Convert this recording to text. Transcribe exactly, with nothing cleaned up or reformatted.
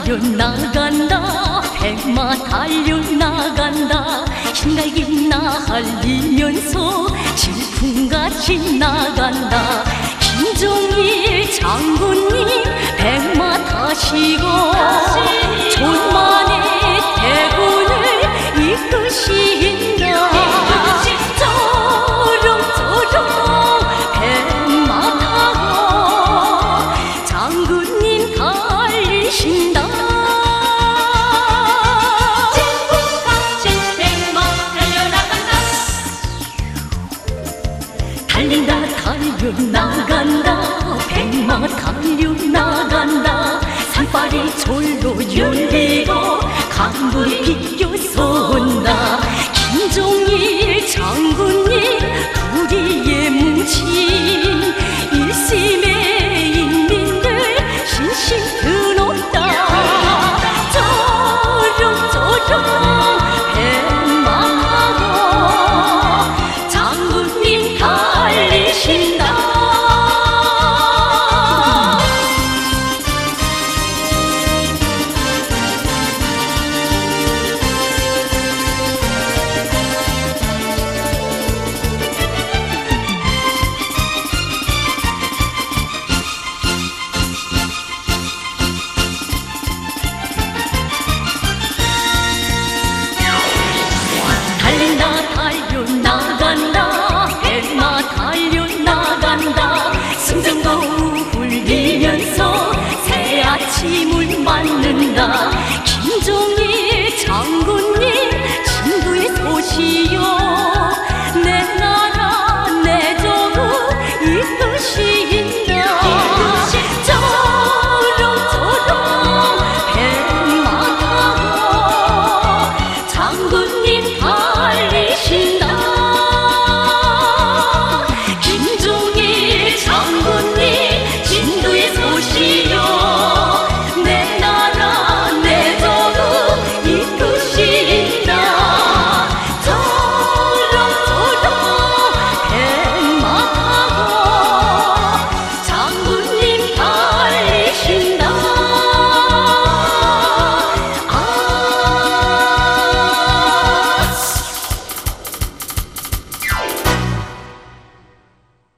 달려나간다. 백마 달려나간다. 흰갈기 날리면서 질풍같이 나간다. 김종일 장군님 백마 타시고 천만의 대군을 이끄신다. 저렁저렁 백마 타고 장군님 달리신다. 질풍같이 백마 달려나간다. 달린다 달려나간다. 백마 달려나간다. 산발이 절로 열리고 강물이 비껴서 온다. 김종일 장군